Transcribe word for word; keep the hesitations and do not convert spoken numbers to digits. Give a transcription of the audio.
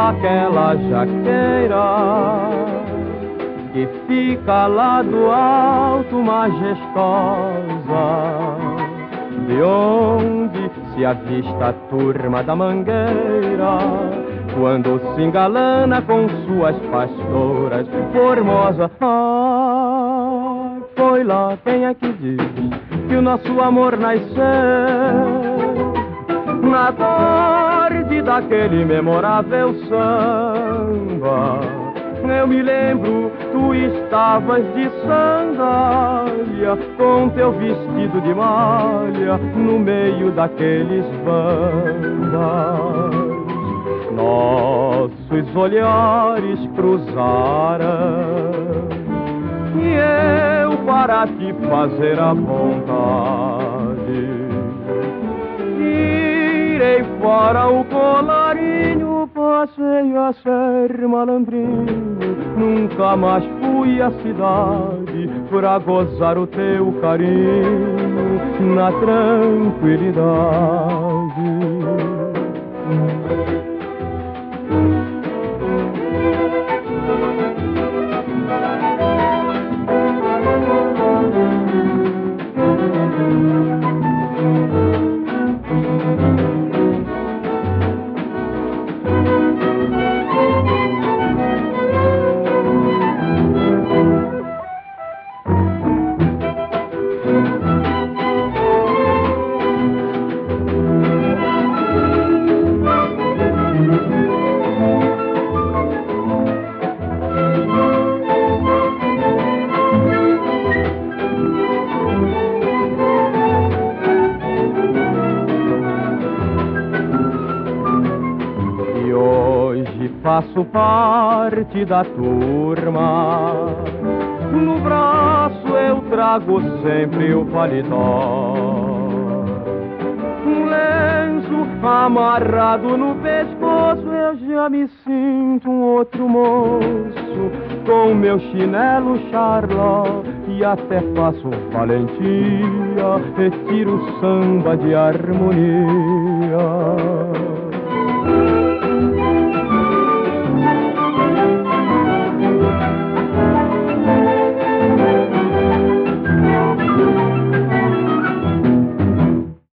aquela jaqueira que fica lá do alto majestosa, de onde se avista a turma da Mangueira, quando se engalana com suas pastoras formosa. Ah, foi lá quem é que diz que o nosso amor nasceu na tarde daquele memorável samba. Eu me lembro, tu estavas de sandália, com teu vestido de malha, no meio daqueles bambas. Nossos olhares cruzaram e eu, para te fazer a vontade, tirei fora o colarinho, passei a ser malandrinho. Nunca mais fui à cidade pra gozar o teu carinho na tranquilidade. Faço parte da turma, no braço eu trago sempre o paletó, um lenço amarrado no pescoço, eu já me sinto um outro moço, com meu chinelo charló, e até faço valentia, retiro samba de harmonia.